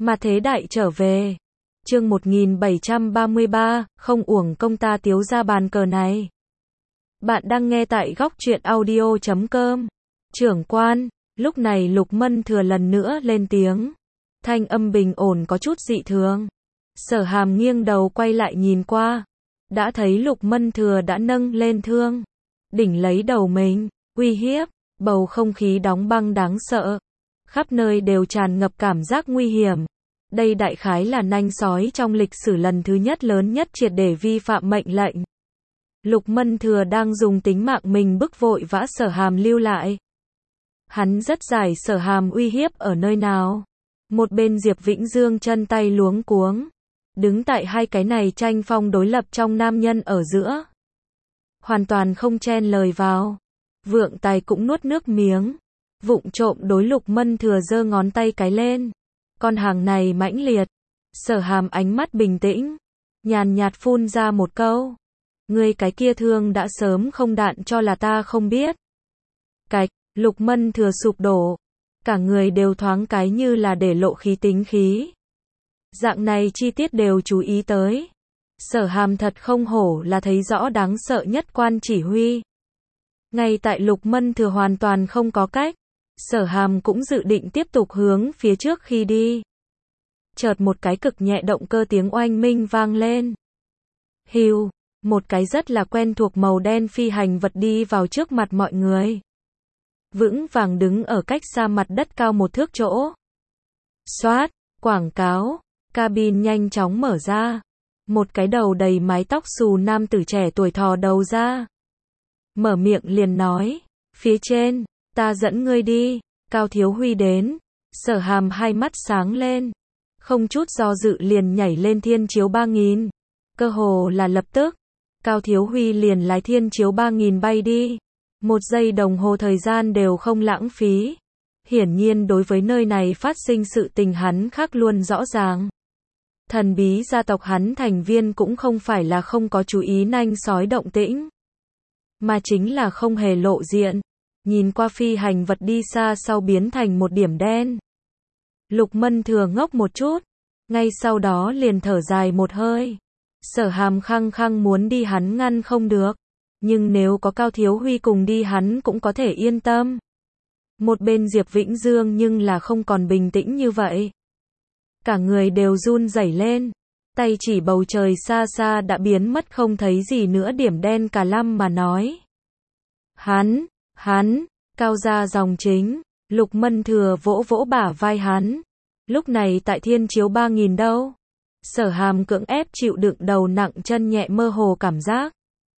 Mà thế đại trở về. Chương 1733, không uổng công ta tiếu ra bàn cờ này. Bạn đang nghe tại góc truyện audio.com. Trưởng quan, lúc này Lục Mân Thừa lần nữa lên tiếng. Thanh âm bình ổn có chút dị thường. Sở Hàm nghiêng đầu quay lại nhìn qua. Đã thấy Lục Mân Thừa đã nâng lên thương. Đỉnh lấy đầu mình, uy hiếp, bầu không khí đóng băng đáng sợ. Khắp nơi đều tràn ngập cảm giác nguy hiểm. Đây đại khái là nanh sói trong lịch sử lần thứ nhất lớn nhất triệt để vi phạm mệnh lệnh. Lục Mân Thừa đang dùng tính mạng mình bức vội vã Sở Hàm lưu lại. Hắn rất giải Sở Hàm uy hiếp ở nơi nào. Một bên Diệp Vĩnh Dương chân tay luống cuống. Đứng tại hai cái này tranh phong đối lập trong nam nhân ở giữa. Hoàn toàn không chen lời vào. Vượng Tài cũng nuốt nước miếng. Vụng trộm đối Lục Mân Thừa giơ ngón tay cái lên. Con hàng này mãnh liệt. Sở Hàm ánh mắt bình tĩnh. Nhàn nhạt phun ra một câu. Ngươi cái kia thương đã sớm không đạn cho là ta không biết. Cạch, Lục Mân Thừa sụp đổ. Cả người đều thoáng cái như là để lộ khí tính khí. Dạng này chi tiết đều chú ý tới. Sở Hàm thật không hổ là thấy rõ đáng sợ nhất quan chỉ huy. Ngay tại Lục Mân Thừa hoàn toàn không có cách. Sở Hàm cũng dự định tiếp tục hướng phía trước khi đi. Chợt một cái cực nhẹ động cơ tiếng oanh minh vang lên. Hưu, một cái rất là quen thuộc màu đen phi hành vật đi vào trước mặt mọi người. Vững vàng đứng ở cách xa mặt đất cao một thước chỗ. Xoát, quảng cáo, cabin nhanh chóng mở ra. Một cái đầu đầy mái tóc xù nam tử trẻ tuổi thò đầu ra. Mở miệng liền nói, phía trên, ta dẫn ngươi đi. Cao Thiếu Huy đến. Sở Hàm hai mắt sáng lên. Không chút do dự liền nhảy lên thiên chiếu 3000. Cơ hồ là lập tức. Cao Thiếu Huy liền lái thiên chiếu 3000 bay đi. 1 giây đồng hồ thời gian đều không lãng phí. Hiển nhiên đối với nơi này phát sinh sự tình hắn khác luôn rõ ràng. Thần bí gia tộc hắn thành viên cũng không phải là không có chú ý nanh sói động tĩnh. Mà chính là không hề lộ diện. Nhìn qua phi hành vật đi xa sau biến thành một điểm đen. Lục Mân Thừa ngốc một chút. Ngay sau đó liền thở dài một hơi. Sở Hàm khăng khăng muốn đi hắn ngăn không được. Nhưng nếu có Cao Thiếu Huy cùng đi hắn cũng có thể yên tâm. Một bên Diệp Vĩnh Dương nhưng là không còn bình tĩnh như vậy. Cả người đều run rẩy lên. Tay chỉ bầu trời xa xa đã biến mất không thấy gì nữa điểm đen cả lăm mà nói. Hắn, Cao gia dòng chính. Lục Mân Thừa vỗ vỗ bả vai hắn. Lúc này tại thiên chiếu 3000 đâu. Sở Hàm cưỡng ép chịu đựng đầu nặng chân nhẹ mơ hồ cảm giác.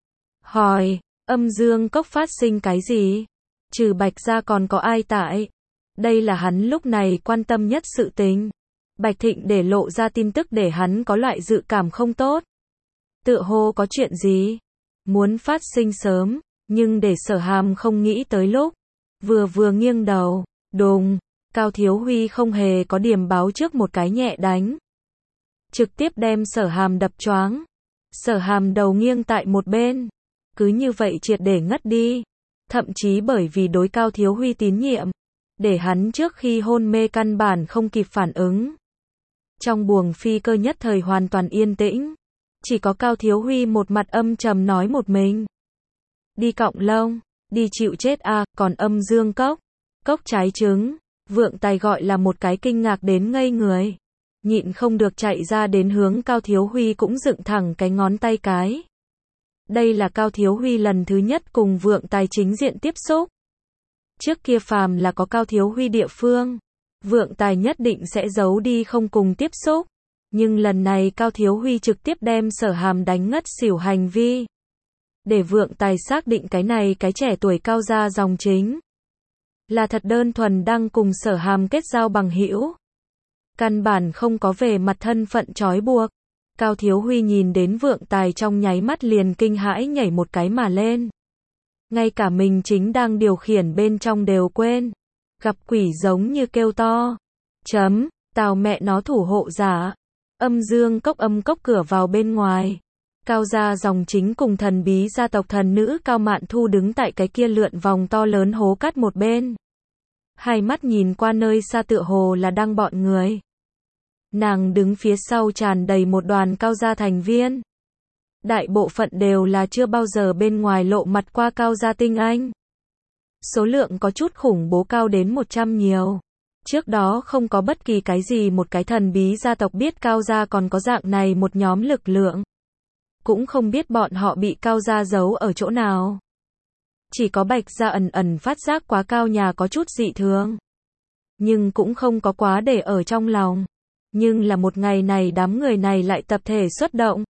Hỏi, Âm Dương Cốc phát sinh cái gì? Trừ Bạch gia còn có ai tại? Đây là hắn lúc này quan tâm nhất sự tình. Bạch Thịnh để lộ ra tin tức để hắn có loại dự cảm không tốt. Tựa hồ có chuyện gì? Muốn phát sinh sớm, nhưng để Sở Hàm không nghĩ tới lúc. Vừa nghiêng đầu, đùng, Cao Thiếu Huy không hề có điểm báo trước một cái nhẹ đánh. Trực tiếp đem Sở Hàm đập choáng. Sở Hàm đầu nghiêng tại một bên. Cứ như vậy triệt để ngất đi. Thậm chí bởi vì đối Cao Thiếu Huy tín nhiệm. Để hắn trước khi hôn mê căn bản không kịp phản ứng. Trong buồng phi cơ nhất thời hoàn toàn yên tĩnh. Chỉ có Cao Thiếu Huy một mặt âm trầm nói một mình. Đi cọng lông, đi chịu chết à, còn Âm Dương Cốc. Cốc trái trứng. Vượng Tài gọi là một cái kinh ngạc đến ngây người. Nhịn không được chạy ra đến hướng Cao Thiếu Huy cũng dựng thẳng cái ngón tay cái. Đây là Cao Thiếu Huy lần thứ nhất cùng Vượng Tài chính diện tiếp xúc. Trước kia phàm là có Cao Thiếu Huy địa phương. Vượng Tài nhất định sẽ giấu đi không cùng tiếp xúc. Nhưng lần này Cao Thiếu Huy trực tiếp đem Sở Hàm đánh ngất xỉu hành vi. Để Vượng Tài xác định cái này cái trẻ tuổi Cao gia dòng chính. Là thật đơn thuần đang cùng Sở Hàm kết giao bằng hữu. Căn bản không có về mặt thân phận trói buộc. Cao Thiếu Huy nhìn đến Vượng Tài trong nháy mắt liền kinh hãi nhảy một cái mà lên. Ngay cả mình chính đang điều khiển bên trong đều quên. Gặp quỷ giống như kêu to. Tào mẹ nó thủ hộ giả. Âm Dương Cốc âm cốc cửa vào bên ngoài. Cao gia dòng chính cùng thần bí gia tộc thần nữ Cao Mạn Thu đứng tại cái kia lượn vòng to lớn hố cát một bên. Hai mắt nhìn qua nơi xa tựa hồ là đang bọn người. Nàng đứng phía sau tràn đầy một đoàn Cao gia thành viên. Đại bộ phận đều là chưa bao giờ bên ngoài lộ mặt qua Cao gia tinh anh. Số lượng có chút khủng bố, cao đến 100 nhiều. Trước đó không có bất kỳ cái gì một cái thần bí gia tộc biết Cao gia còn có dạng này một nhóm lực lượng. Cũng không biết bọn họ bị Cao gia giấu ở chỗ nào. Chỉ có Bạch gia ẩn ẩn phát giác quá Cao nhà có chút dị thường. Nhưng cũng không có quá để ở trong lòng. Nhưng là một ngày này đám người này lại tập thể xuất động.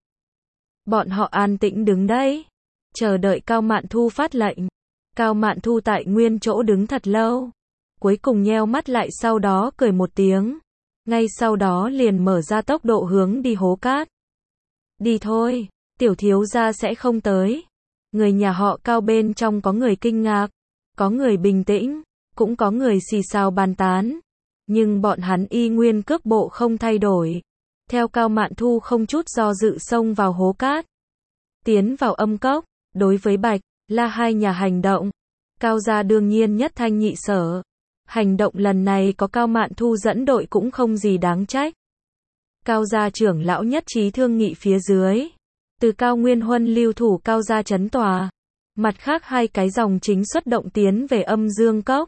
Bọn họ an tĩnh đứng đấy, chờ đợi Cao Mạn Thu phát lệnh. Cao Mạn Thu tại nguyên chỗ đứng thật lâu. Cuối cùng nheo mắt lại, sau đó cười một tiếng. Ngay sau đó liền mở ra tốc độ hướng đi hố cát. Đi thôi, tiểu thiếu gia sẽ không tới. Người nhà họ Cao bên trong có người kinh ngạc, có người bình tĩnh, cũng có người xì xào bàn tán. Nhưng bọn hắn y nguyên cước bộ không thay đổi. Theo Cao Mạn Thu không chút do dự xông vào hố cát. Tiến vào âm cốc, đối với Bạch, La hai nhà hành động. Cao gia đương nhiên nhất thanh nhị sở. Hành động lần này có Cao Mạn Thu dẫn đội cũng không gì đáng trách. Cao gia trưởng lão nhất trí thương nghị phía dưới. Từ Cao Nguyên Huân lưu thủ Cao gia trấn tòa. Mặt khác hai cái dòng chính xuất động tiến về âm dương cốc.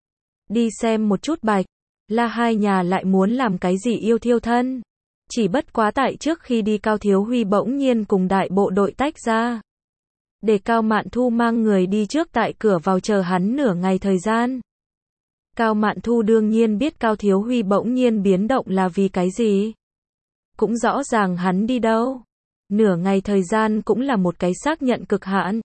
Đi xem một chút Bạch, La hai nhà lại muốn làm cái gì yêu thiêu thân. Chỉ bất quá tại trước khi đi Cao Thiếu Huy bỗng nhiên cùng đại bộ đội tách ra. Để Cao Mạn Thu mang người đi trước tại cửa vào chờ hắn nửa ngày thời gian. Cao Mạn Thu đương nhiên biết Cao Thiếu Huy bỗng nhiên biến động là vì cái gì. Cũng rõ ràng hắn đi đâu. Nửa ngày thời gian cũng là một cái xác nhận cực hạn.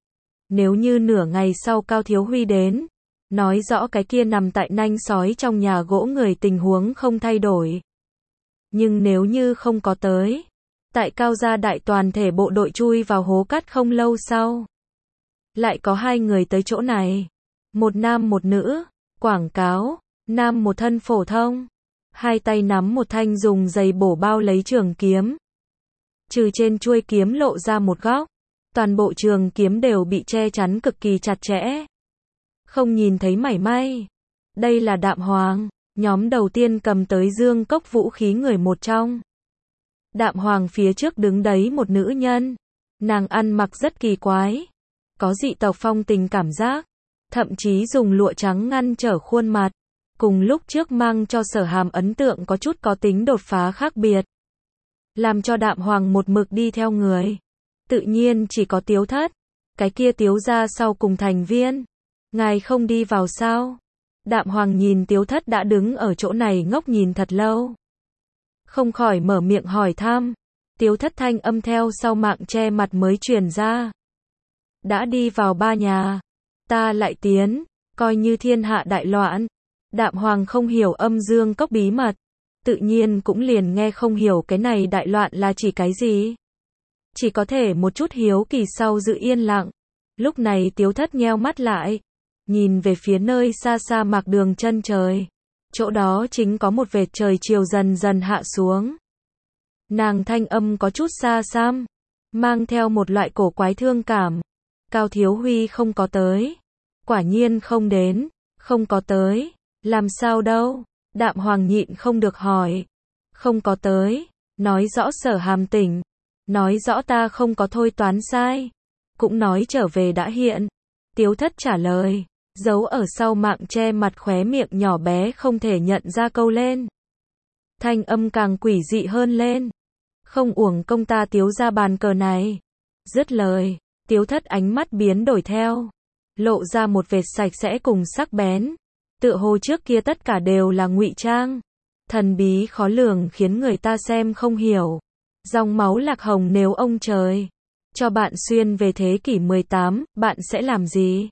Nếu như nửa ngày sau Cao Thiếu Huy đến, nói rõ cái kia nằm tại nanh sói trong nhà gỗ người tình huống không thay đổi. Nhưng nếu như không có tới, tại Cao gia đại toàn thể bộ đội chui vào hố cát không lâu sau, lại có hai người tới chỗ này. Một nam một nữ, quảng cáo, nam một thân phổ thông, hai tay nắm một thanh dùng giày bổ bao lấy trường kiếm. Trừ trên chuôi kiếm lộ ra một góc, toàn bộ trường kiếm đều bị che chắn cực kỳ chặt chẽ. Không nhìn thấy mảy may. Đây là Đạm Hoàng, nhóm đầu tiên cầm tới dương cốc vũ khí người một trong. Đạm Hoàng phía trước đứng đấy một nữ nhân. Nàng ăn mặc rất kỳ quái. Có dị tộc phong tình cảm giác. Thậm chí dùng lụa trắng ngăn trở khuôn mặt. Cùng lúc trước mang cho Sở Hàm ấn tượng có chút có tính đột phá khác biệt. Làm cho Đạm Hoàng một mực đi theo người. Tự nhiên chỉ có Tiếu Thất. Cái kia Tiếu gia sau cùng thành viên. Ngài không đi vào sao? Đạm Hoàng nhìn Tiếu Thất đã đứng ở chỗ này ngốc nhìn thật lâu. Không khỏi mở miệng hỏi thăm. Tiếu Thất thanh âm theo sau mạng che mặt mới truyền ra. Đã đi vào ba nhà. Ta lại tiến, coi như thiên hạ đại loạn. Đạm Hoàng không hiểu âm dương cốc bí mật. Tự nhiên cũng liền nghe không hiểu cái này đại loạn là chỉ cái gì. Chỉ có thể một chút hiếu kỳ sau giữ yên lặng. Lúc này Tiếu Thất nheo mắt lại. Nhìn về phía nơi xa xa mạc đường chân trời. Chỗ đó chính có một vệt trời chiều dần dần hạ xuống. Nàng thanh âm có chút xa xăm, mang theo một loại cổ quái thương cảm. Cao Thiếu Huy không có tới. Quả nhiên không đến, không có tới. Làm sao đâu? Đạm Hoàng nhịn không được hỏi. Không có tới, nói rõ Sở Hàm tỉnh. Nói rõ ta không có thôi toán sai. Cũng nói trở về đã hiện. Tiếu Thất trả lời. Giấu ở sau mạng che mặt khóe miệng nhỏ bé không thể nhận ra câu lên. Thanh âm càng quỷ dị hơn lên. Không uổng công ta Tiếu ra bàn cờ này. Dứt lời, Tiếu Thất ánh mắt biến đổi theo. Lộ ra một vệt sạch sẽ cùng sắc bén. Tựa hồ trước kia tất cả đều là ngụy trang. Thần bí khó lường khiến người ta xem không hiểu. Dòng máu lạc hồng nếu ông trời cho bạn xuyên về thế kỷ 18, bạn sẽ làm gì?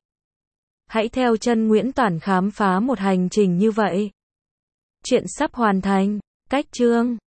Hãy theo chân Nguyễn Toản khám phá một hành trình như vậy. Chuyện sắp hoàn thành. Cách chương